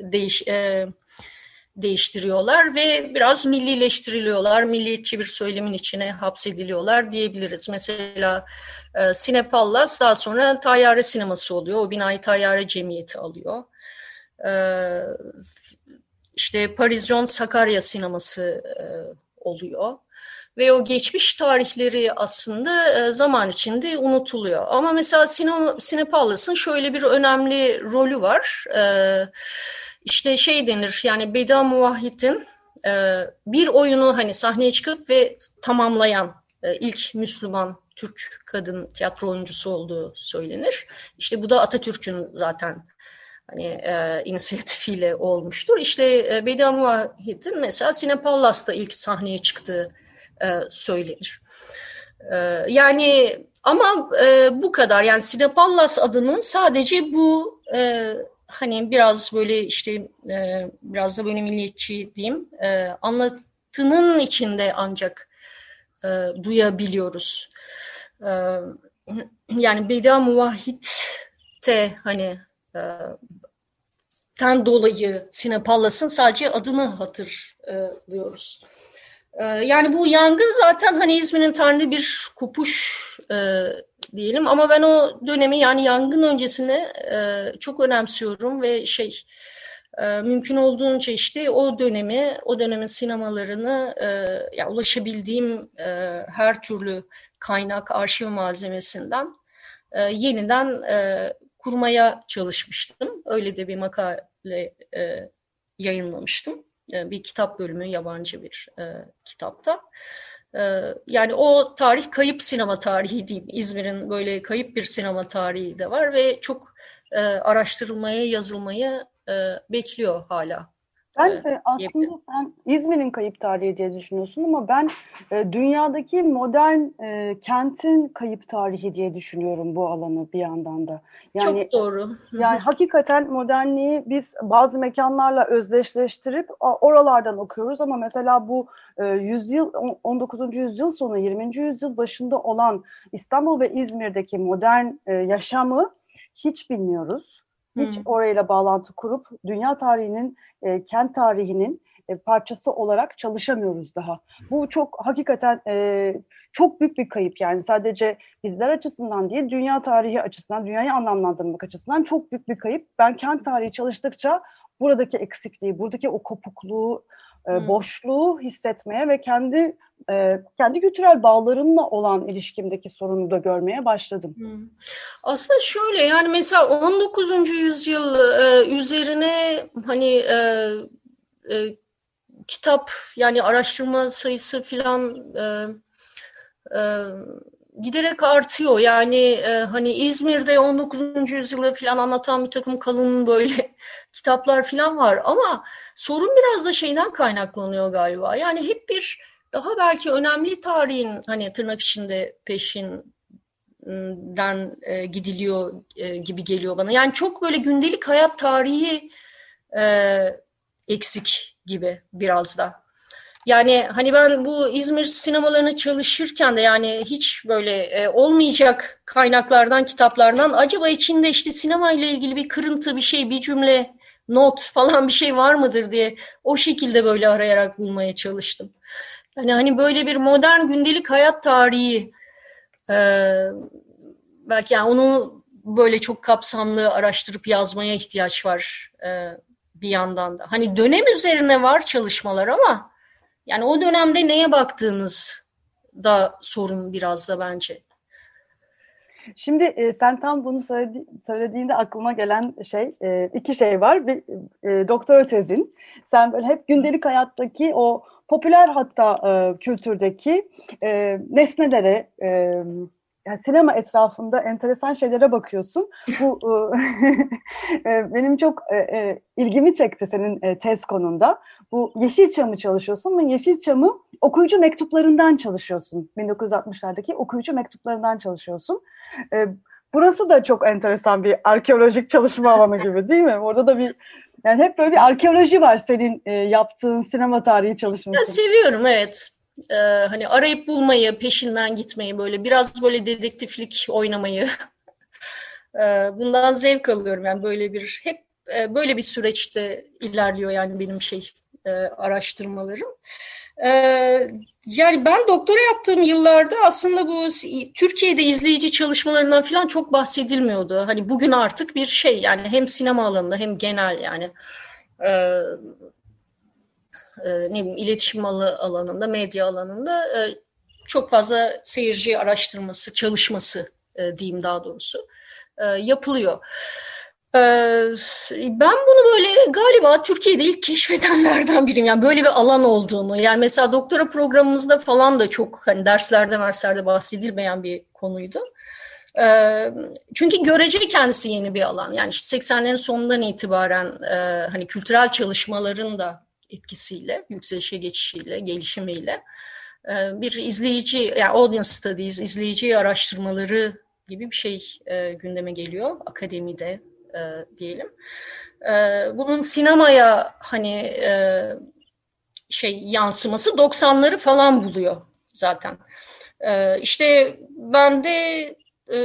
değiştiriyorlar ve biraz millileştiriliyorlar. Milliyetçi bir söylemin içine hapsediliyorlar diyebiliriz. Mesela Cinepallas daha sonra Tayyare Sineması oluyor. O binayı Tayyare Cemiyeti alıyor. İşte Parizyon Sakarya Sineması oluyor. Ve o geçmiş tarihleri aslında zaman içinde unutuluyor. Ama mesela Cinepallas'ın şöyle bir önemli rolü var. İşte şey denir, yani Beda Muvahhid'in bir oyunu hani sahneye çıkıp ve tamamlayan ilk Müslüman Türk kadın tiyatro oyuncusu olduğu söylenir. İşte bu da Atatürk'ün zaten hani inisiyatifiyle olmuştur. İşte Beda Muvahhid'in mesela Cinepallas'ta ilk sahneye çıktığı söylenir. Yani ama bu kadar. Yani Cinepallas adının sadece bu hani biraz böyle işte biraz da böyle milliyetçi diyeyim anlatının içinde ancak duyabiliyoruz. Yani Beda Muvahhid'te hani ten dolayı Cinepallas'ın sadece adını hatırlıyoruz. Yani bu yangın zaten hani İzmir'in tarihinde bir kopuş diyelim, ama ben o dönemi, yani yangın öncesini çok önemsiyorum ve mümkün olduğunca işte o dönemin sinemalarını yani ulaşabildiğim her türlü kaynak, arşiv malzemesinden yeniden kurmaya çalışmıştım. Öyle de bir makale yayınlamıştım. Bir kitap bölümü, yabancı bir kitapta. Yani o tarih kayıp sinema tarihi diyeyim. İzmir'in böyle kayıp bir sinema tarihi de var ve çok araştırılmaya, yazılmayı bekliyor hala. Ben aslında sen İzmir'in kayıp tarihi diye düşünüyorsun ama ben dünyadaki modern kentin kayıp tarihi diye düşünüyorum bu alanı bir yandan da. Yani, çok doğru. Yani hakikaten modernliği biz bazı mekanlarla özdeşleştirip oralardan okuyoruz ama mesela bu 19. yüzyıl sonu 20. yüzyıl başında olan İstanbul ve İzmir'deki modern yaşamı hiç bilmiyoruz. Hiç orayla bağlantı kurup dünya tarihinin, kent tarihinin parçası olarak çalışamıyoruz daha. Bu çok hakikaten çok büyük bir kayıp, yani sadece bizler açısından değil, dünya tarihi açısından, dünyayı anlamlandırmak açısından çok büyük bir kayıp. Ben kent tarihi çalıştıkça buradaki eksikliği, buradaki o kopukluğu, boşluğu hissetmeye ve kendi kültürel bağlarımla olan ilişkimdeki sorunu da görmeye başladım. Aslında şöyle, yani mesela 19. yüzyıl üzerine hani kitap, yani araştırma sayısı filan giderek artıyor. Yani hani İzmir'de 19. yüzyılı filan anlatan bir takım kalın böyle kitaplar filan var ama sorun biraz da şeyden kaynaklanıyor galiba. Yani hep bir daha belki önemli tarihin hani tırnak içinde peşinden gidiliyor gibi geliyor bana. Yani çok böyle gündelik hayat tarihi eksik gibi biraz da. Yani hani ben bu İzmir sinemalarını çalışırken de yani hiç böyle olmayacak kaynaklardan, kitaplardan acaba içinde işte sinema ile ilgili bir kırıntı, bir şey, bir cümle, not falan bir şey var mıdır diye o şekilde böyle arayarak bulmaya çalıştım. Yani hani böyle bir modern gündelik hayat tarihi belki yani onu böyle çok kapsamlı araştırıp yazmaya ihtiyaç var bir yandan da. Hani dönem üzerine var çalışmalar ama yani o dönemde neye baktığımız da sorun biraz da bence. Şimdi sen tam bunu söylediğinde aklıma gelen iki şey var. Bir doktora tezin. Sen böyle hep gündelik hayattaki o popüler hatta kültürdeki nesnelere, yani sinema etrafında enteresan şeylere bakıyorsun. Bu benim çok ilgimi çekti senin tez konunda. Bu Yeşilçam'ı çalışıyorsun ve Yeşilçam'ı okuyucu mektuplarından çalışıyorsun. 1960'lardaki okuyucu mektuplarından çalışıyorsun. Burası da çok enteresan bir arkeolojik çalışma alanı gibi değil mi? Orada da yani hep böyle bir arkeoloji var senin yaptığın sinema tarihi çalışması. Ben seviyorum, evet. Hani arayıp bulmayı, peşinden gitmeyi, böyle biraz böyle dedektiflik oynamayı bundan zevk alıyorum. Yani hep böyle bir süreçte ilerliyor yani benim araştırmalarım. Yani ben doktora yaptığım yıllarda aslında bu Türkiye'de izleyici çalışmalarından falan çok bahsedilmiyordu. Hani bugün artık bir şey yani hem sinema alanında hem genel yani ne bileyim iletişim alanında, medya alanında çok fazla seyirci araştırması, çalışması diyeyim daha doğrusu yapılıyor. Ben bunu böyle galiba Türkiye'de ilk keşfedenlerden biriyim. Yani böyle bir alan olduğunu. Yani mesela doktora programımızda falan da çok hani derslerde bahsedilmeyen bir konuydu. Çünkü görece kendisi yeni bir alan. Yani işte 80'lerin sonundan itibaren hani kültürel çalışmaların da etkisiyle, yükselişe geçişiyle, gelişimiyle bir izleyici, yani audience studies, izleyici araştırmaları gibi bir şey gündeme geliyor akademide diyelim. Bunun sinemaya hani yansıması 90'ları falan buluyor zaten. İşte ben de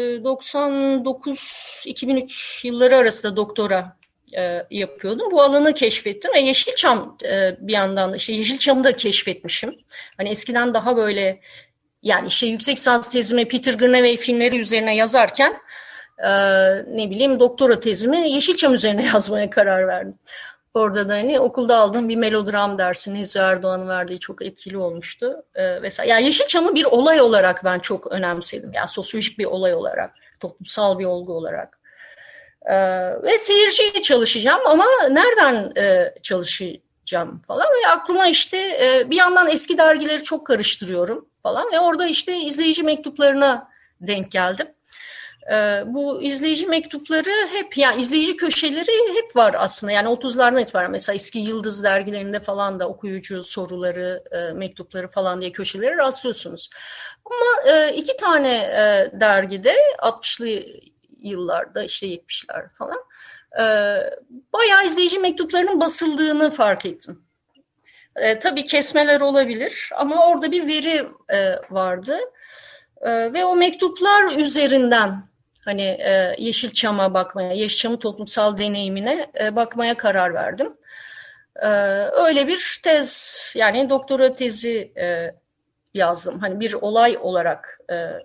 99-2003 yılları arasında doktora yapıyordum. Bu alanı keşfettim ve Yeşilçam bir yandan da işte Yeşilçam'ı da keşfetmişim. Hani eskiden daha böyle yani işte yüksek lisans tezimi Peter Greenaway filmleri üzerine yazarken ne bileyim doktora tezimi Yeşilçam üzerine yazmaya karar verdim. Orada da hani okulda aldığım bir melodram dersi Nezih Erdoğan'ın verdiği çok etkili olmuştu. Vesaire. Yani Yeşilçam'ı bir olay olarak ben çok önemsedim. Yani sosyolojik bir olay olarak, toplumsal bir olgu olarak. Ve seyirciye çalışacağım ama nereden çalışacağım falan. Ve aklıma işte bir yandan eski dergileri çok karıştırıyorum falan. Ve orada işte izleyici mektuplarına denk geldim. Bu izleyici mektupları hep yani izleyici köşeleri hep var aslında yani 30'lardan itibaren mesela eski Yıldız dergilerinde falan da okuyucu soruları, mektupları falan diye köşeleri rastlıyorsunuz. Ama iki tane dergide 60'lı yıllarda işte 70'ler falan bayağı izleyici mektuplarının basıldığını fark ettim. Tabii kesmeler olabilir ama orada bir veri vardı ve o mektuplar üzerinden hani Yeşilçam'a bakmaya, Yeşilçam'ın toplumsal deneyimine bakmaya karar verdim. Öyle bir tez, yani doktora tezi yazdım. Hani bir olay olarak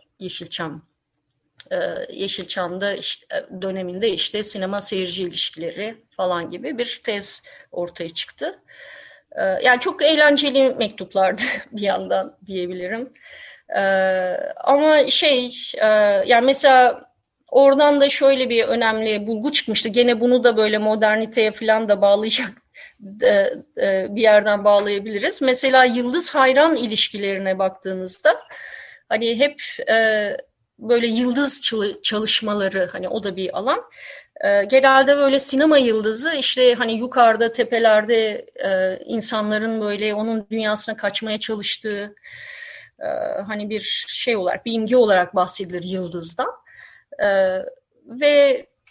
Yeşilçam'da işte, döneminde işte sinema seyirci ilişkileri falan gibi bir tez ortaya çıktı. Yani çok eğlenceli mektuplardı bir yandan diyebilirim. Ama yani mesela oradan da şöyle bir önemli bulgu çıkmıştı. Gene bunu da böyle moderniteye falan da bağlayacak bir yerden bağlayabiliriz. Mesela yıldız-hayran ilişkilerine baktığınızda hani hep böyle yıldız çalışmaları hani o da bir alan. Genelde böyle sinema yıldızı işte hani yukarıda tepelerde insanların böyle onun dünyasına kaçmaya çalıştığı hani bir şey olarak, bir imge olarak bahsedilir yıldızdan. Ve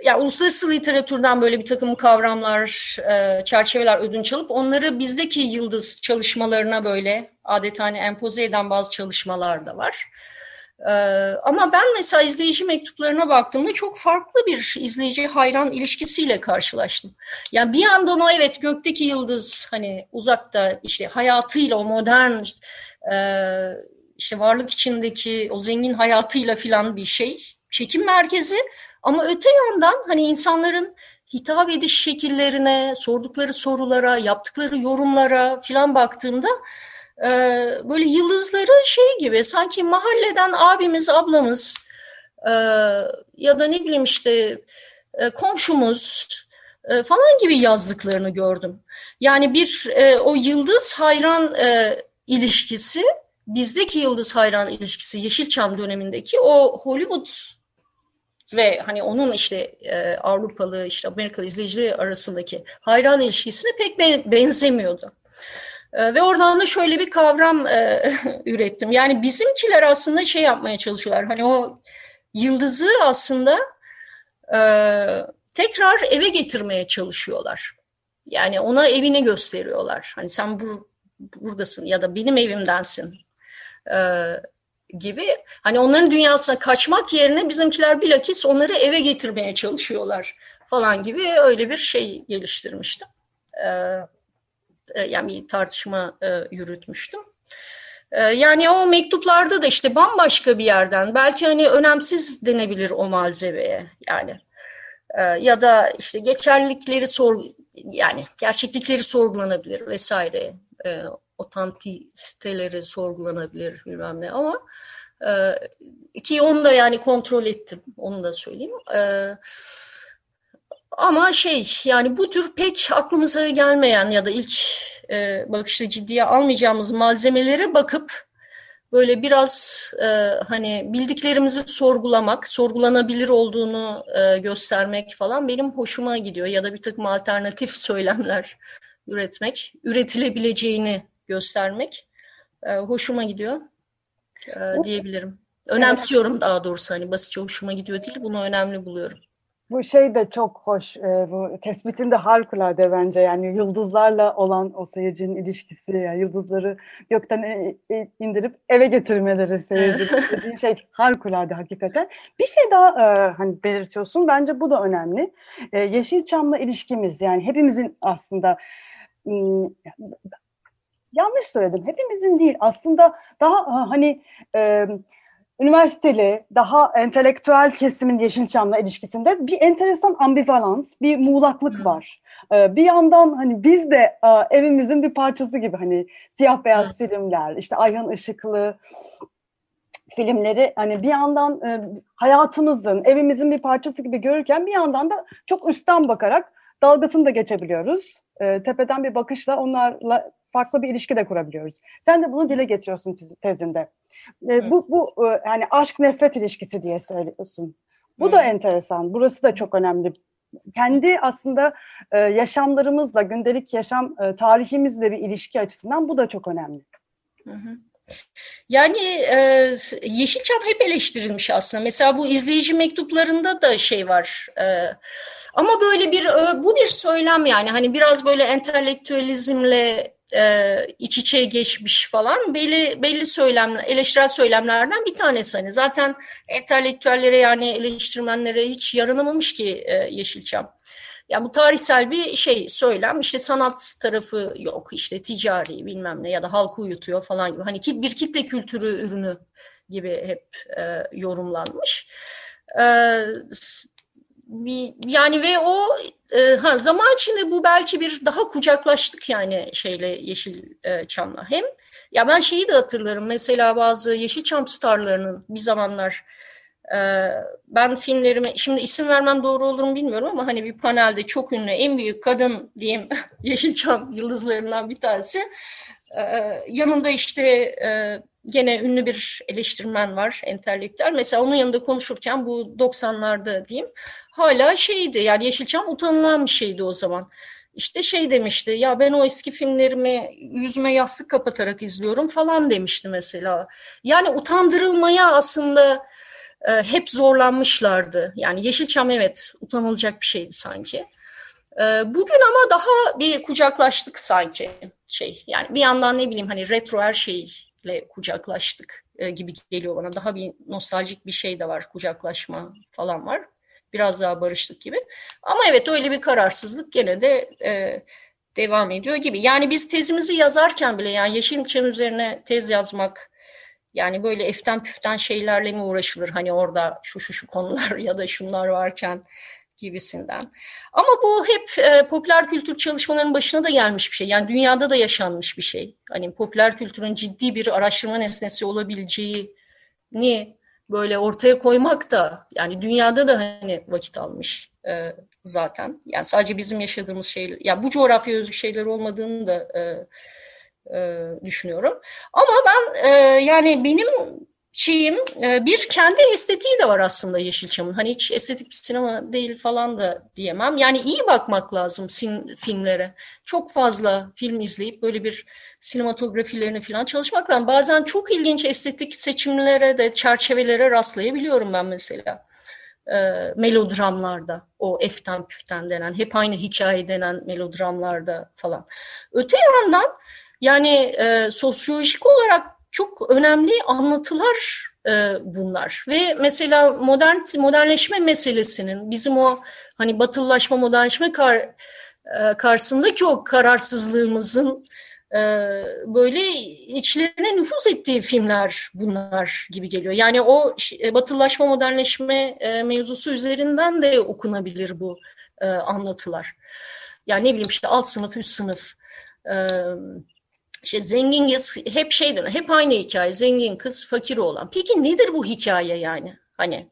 yani uluslararası literatürden böyle bir takım kavramlar, çerçeveler ödünç alıp onları bizdeki yıldız çalışmalarına böyle adeta hani empoze eden bazı çalışmalar da var. Ama ben mesela izleyici mektuplarına baktığımda çok farklı bir izleyici hayran ilişkisiyle karşılaştım. Yani bir yandan o evet gökteki yıldız hani uzakta işte hayatıyla o modern işte varlık içindeki o zengin hayatıyla filan bir şey çekim merkezi. Ama öte yandan hani insanların hitap ediş şekillerine, sordukları sorulara, yaptıkları yorumlara filan baktığımda böyle yıldızları şey gibi sanki mahalleden abimiz, ablamız ya da ne bileyim işte komşumuz falan gibi yazdıklarını gördüm. Yani bir o yıldız hayran ilişkisi, bizdeki yıldız hayran ilişkisi Yeşilçam dönemindeki o Hollywood ve hani onun işte Avrupalı, işte Amerikalı izleyicileri arasındaki hayran ilişkisine pek benzemiyordu. Ve oradan da şöyle bir kavram ürettim. Yani bizimkiler aslında şey yapmaya çalışıyorlar. Hani o yıldızı aslında tekrar eve getirmeye çalışıyorlar. Yani ona evini gösteriyorlar. Hani sen buradasın ya da benim evimdensin gibi. Hani onların dünyasına kaçmak yerine bizimkiler bilakis onları eve getirmeye çalışıyorlar falan gibi öyle bir şey geliştirmiştim. Yani bir tartışma yürütmüştüm. Yani o mektuplarda da işte bambaşka bir yerden belki hani önemsiz denebilir o malzemeye yani ya da işte geçerlilikleri yani gerçeklikleri sorgulanabilir vesaire, otantisiteleri sorgulanabilir bilmem ne ama ki onu da yani kontrol ettim, onu da söyleyeyim. Ama yani bu tür pek aklımıza gelmeyen ya da ilk bakışta ciddiye almayacağımız malzemelere bakıp böyle biraz hani bildiklerimizi sorgulamak, sorgulanabilir olduğunu göstermek falan benim hoşuma gidiyor. Ya da bir takım alternatif söylemler üretmek, üretilebileceğini göstermek hoşuma gidiyor diyebilirim. Önemsiyorum daha doğrusu, hani basitçe hoşuma gidiyor değil, bunu önemli buluyorum. Bu şey de çok hoş, bu tespitin de harikulade bence, yani yıldızlarla olan o seyircinin ilişkisi, yani yıldızları gökten indirip eve getirmeleri seyircinin dediğin şey harikulade hakikaten. Bir şey daha hani belirtiyorsun, bence bu da önemli. Yeşilçam'la ilişkimiz, yani hepimizin aslında, yanlış söyledim, hepimizin değil aslında, daha hani üniversiteli, daha entelektüel kesimin Yeşilçam'la ilişkisinde bir enteresan ambivalans, bir muğlaklık var. Bir yandan hani biz de evimizin bir parçası gibi, hani siyah beyaz filmler, işte Ayhan Işıklı filmleri hani bir yandan hayatımızın, evimizin bir parçası gibi görürken bir yandan da çok üstten bakarak dalgasını da geçebiliyoruz. Tepeden bir bakışla onlarla farklı bir ilişki de kurabiliyoruz. Sen de bunu dile getiriyorsun tezinde. Bu yani aşk nefret ilişkisi diye söylüyorsun. Bu da enteresan. Burası da çok önemli. Kendi aslında yaşamlarımızla, gündelik yaşam tarihimizle bir ilişki açısından bu da çok önemli. Yani Yeşilçam hep eleştirilmiş aslında. Mesela bu izleyici mektuplarında da şey var. Ama böyle bu bir söylem, yani hani biraz böyle entelektüelizmle iç içe geçmiş falan belli söylemler, eleştirel söylemlerden bir tanesi. Hani zaten entelektüellere, yani eleştirmenlere hiç yaranamamış ki Yeşilçam. Yani bu tarihsel bir söylem, işte sanat tarafı yok, işte ticari bilmem ne ya da halkı uyutuyor falan gibi. Hani bir kitle kültürü ürünü gibi hep yorumlanmış. Yani ve o zaman içinde bu belki bir daha kucaklaştık yani Yeşilçam'la. Hem ya ben şeyi de hatırlarım, mesela bazı Yeşilçam starlarının bir zamanlar ben filmlerime, şimdi isim vermem doğru olur mu bilmiyorum ama hani bir panelde çok ünlü, en büyük kadın diyeyim Yeşilçam yıldızlarından bir tanesi, yanında işte gene ünlü bir eleştirmen var, entelektüel. Mesela onun yanında konuşurken bu 90'larda diyeyim, hala yani Yeşilçam utanılan bir şeydi o zaman. İşte demişti, ya ben o eski filmlerimi yüzüme yastık kapatarak izliyorum falan demişti mesela. Yani utandırılmaya aslında hep zorlanmışlardı. Yani Yeşilçam evet utanılacak bir şeydi sanki. Bugün ama daha bir kucaklaştık sanki yani bir yandan ne bileyim hani retro her şeyle kucaklaştık gibi geliyor bana. Daha bir nostaljik bir şey de var, kucaklaşma falan var. Biraz daha barıştık gibi. Ama evet öyle bir kararsızlık gene de devam ediyor gibi. Yani biz tezimizi yazarken bile yani Yeşilçam üzerine tez yazmak yani böyle eften püften şeylerle mi uğraşılır? Hani orada şu konular ya da şunlar varken gibisinden. Ama bu hep popüler kültür çalışmalarının başına da gelmiş bir şey. Yani dünyada da yaşanmış bir şey. Hani popüler kültürün ciddi bir araştırma nesnesi olabileceğini böyle ortaya koymak da yani dünyada da hani vakit almış zaten. Yani sadece bizim yaşadığımız şeyler, yani bu coğrafya özgü şeyler olmadığını da düşünüyorum. Ama ben yani benim bir kendi estetiği de var aslında Yeşilçam'ın. Hani hiç estetik bir sinema değil falan da diyemem. Yani iyi bakmak lazım filmlere. Çok fazla film izleyip böyle bir sinematografilerini falan çalışmak lazım. Bazen çok ilginç estetik seçimlere de çerçevelere rastlayabiliyorum ben mesela. Melodramlarda, o eften püften denen, hep aynı hikaye denen melodramlarda falan. Öte yandan yani sosyolojik olarak çok önemli anlatılar bunlar ve mesela modernleşme meselesinin bizim o hani batılılaşma modernleşme karşısındaki o kararsızlığımızın böyle içlerine nüfuz ettiği filmler bunlar gibi geliyor. Yani o batılılaşma modernleşme mevzusu üzerinden de okunabilir bu anlatılar. Yani ne bileyim işte alt sınıf, üst sınıf, İşte zengin kız hep aynı hikaye. Zengin kız, fakir oğlan. Peki nedir bu hikaye yani? Hani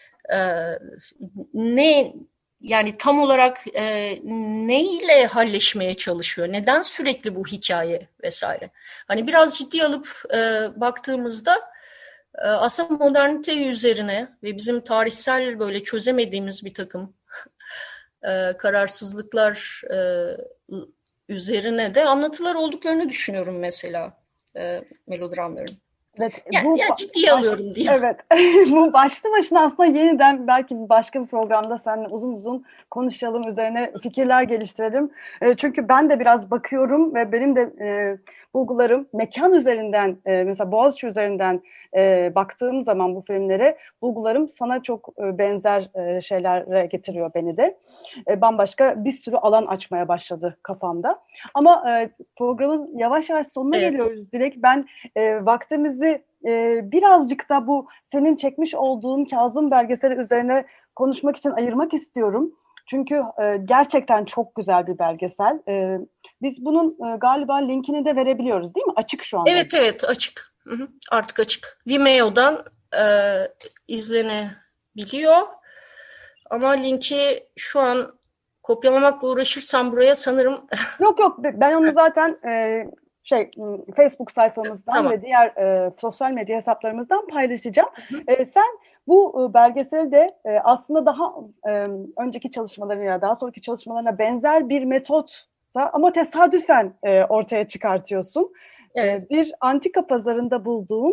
ne yani tam olarak ne ile halleşmeye çalışıyor? Neden sürekli bu hikaye vesaire? Hani biraz ciddi alıp baktığımızda aslında modernite üzerine ve bizim tarihsel böyle çözemediğimiz bir takım kararsızlıklar üzerine de anlatılar olduklarını düşünüyorum mesela melodramların. Evet, yani ciddiye alıyorum diye. Evet, bu başlı başına aslında yeniden belki başka bir programda seninle uzun uzun konuşalım, üzerine fikirler geliştirelim. Çünkü ben de biraz bakıyorum ve benim de bulgularım mekan üzerinden, mesela Boğaziçi üzerinden baktığım zaman bu filmlere, bulgularım sana çok benzer şeylere getiriyor beni de. Bambaşka bir sürü alan açmaya başladı kafamda. Ama programın yavaş yavaş sonuna geliyoruz Dilek. Ben vaktimizi birazcık da bu senin çekmiş olduğun Kazım belgeseli üzerine konuşmak için ayırmak istiyorum. Çünkü gerçekten çok güzel bir belgesel. Biz bunun galiba linkini de verebiliyoruz değil mi? Açık şu anda. Evet açık. Hı-hı. Artık açık. Vimeo'dan izlenebiliyor. Ama linki şu an kopyalamakla uğraşırsam buraya sanırım... Yok ben onu zaten Facebook sayfamızdan tamam. Ve diğer sosyal medya hesaplarımızdan paylaşacağım. Sen bu belgeseli de aslında daha önceki çalışmalarına, daha sonraki çalışmalarına benzer bir metotla ama tesadüfen ortaya çıkartıyorsun. Evet. Bir antika pazarında bulduğum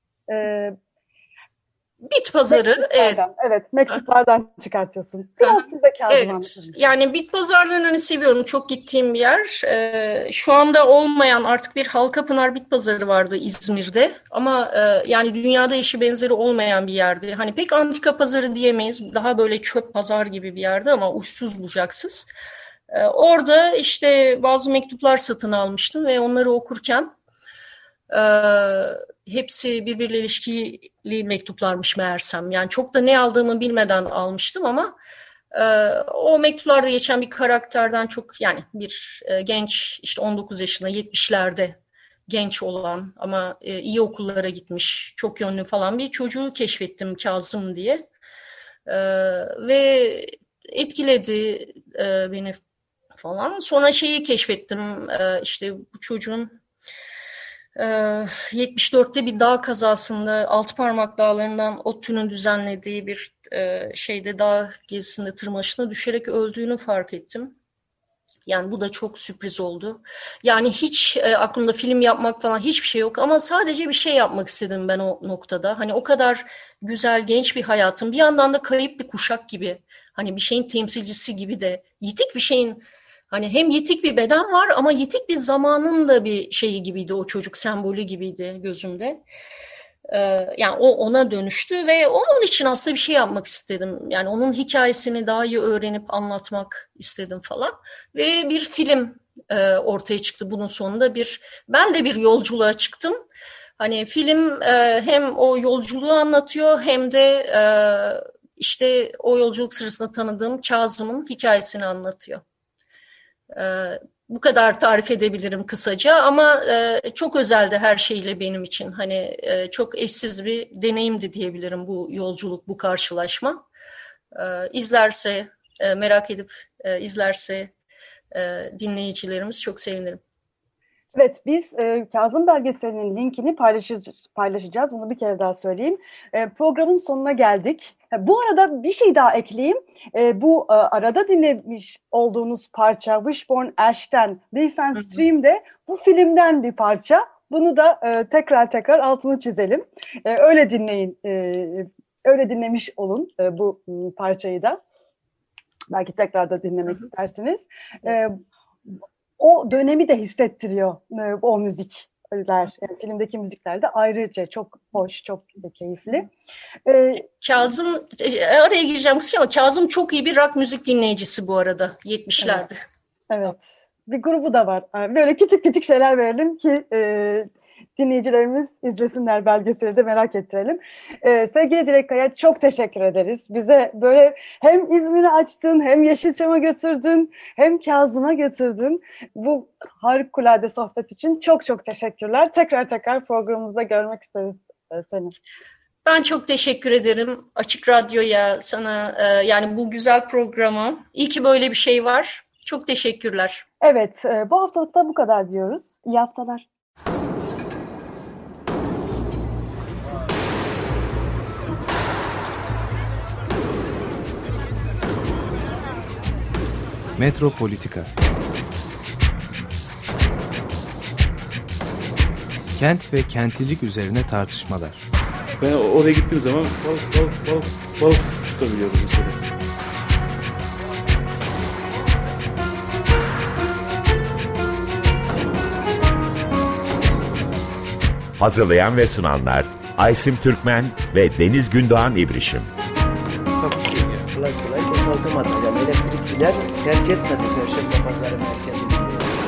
bit pazarı, evet mektuplardan çıkartıyorsun. Biraz size Kazım anlatın. Yani bit pazarlarını seviyorum. Çok gittiğim bir yer. Şu anda olmayan artık bir Halkapınar bit pazarı vardı İzmir'de. Ama yani dünyada eşi benzeri olmayan bir yerdi. Hani pek antika pazarı diyemeyiz. Daha böyle çöp pazar gibi bir yerde ama uçsuz bucaksız. Orada işte bazı mektuplar satın almıştım ve onları okurken hepsi birbiriyle ilişkili mektuplarmış meğersem. Yani çok da ne aldığımı bilmeden almıştım ama o mektuplarda geçen bir karakterden çok yani bir genç işte 19 yaşında 70'lerde genç olan ama iyi okullara gitmiş çok yönlü falan bir çocuğu keşfettim Kazım diye ve etkiledi beni falan. Sonra şeyi keşfettim işte bu çocuğun 74'te bir dağ kazasında Altıparmak Dağları'ndan ODTÜ'nün düzenlediği bir dağ gezisinde tırmanışına düşerek öldüğünü fark ettim. Yani bu da çok sürpriz oldu. Yani hiç aklımda film yapmak falan hiçbir şey yok ama sadece bir şey yapmak istedim ben o noktada. Hani o kadar güzel genç bir hayatım, bir yandan da kayıp bir kuşak gibi. Hani bir şeyin temsilcisi gibi de, yitik bir şeyin, hani hem yitik bir beden var ama yitik bir zamanın da bir şeyi gibiydi, o çocuk sembolü gibiydi gözümde. Yani o ona dönüştü ve onun için aslında bir şey yapmak istedim. Yani onun hikayesini daha iyi öğrenip anlatmak istedim falan. Ve bir film ortaya çıktı bunun sonunda. Ben de bir yolculuğa çıktım. Hani film hem o yolculuğu anlatıyor hem de işte o yolculuk sırasında tanıdığım Kazım'ın hikayesini anlatıyor. Bu kadar tarif edebilirim kısaca ama çok özeldi her şeyle benim için. Hani çok eşsiz bir deneyimdi diyebilirim bu yolculuk, bu karşılaşma. İzlerse, merak edip izlerse dinleyicilerimiz çok sevinirim. Evet, biz Kazım belgeselinin linkini paylaşacağız. Bunu bir kere daha söyleyeyim. Programın sonuna geldik. Bu arada bir şey daha ekleyeyim. Bu arada dinlemiş olduğunuz parça Wishbone Ash'ten Leaf and Stream'de bu filmden bir parça. Bunu da tekrar altını çizelim. Öyle dinleyin, öyle dinlemiş olun bu parçayı da. Belki tekrar da dinlemek istersiniz. O dönemi de hissettiriyor o müzikler. Yani filmdeki müzikler de ayrıca çok hoş, çok keyifli. Kazım, araya gireceğim ama Kazım çok iyi bir rock müzik dinleyicisi bu arada 70'lerde. Evet. Bir grubu da var. Böyle küçük şeyler verelim ki dinleyicilerimiz izlesinler, belgeseli de merak ettirelim. Sevgili Dilek Kaya, çok teşekkür ederiz. Bize böyle hem İzmir'i açtın, hem Yeşilçam'a götürdün, hem Kazım'a götürdün. Bu harikulade sohbet için çok teşekkürler. Tekrar programımızda görmek isteriz seni. Ben çok teşekkür ederim Açık Radyo'ya, sana, yani bu güzel programa. İyi ki böyle bir şey var. Çok teşekkürler. Evet, bu haftalıkta bu kadar diyoruz. İyi haftalar. Metropolitika. Kent ve kentlilik üzerine tartışmalar. Ben oraya gittiğim zaman balık tutabiliyordum mesela. Hazırlayan ve sunanlar Aysim Türkmen ve Deniz Gündoğan İbrişim. Kolay boşaltamadı. Yani elektrikçiler terk etmedi Perşembe Pazarı merkezini.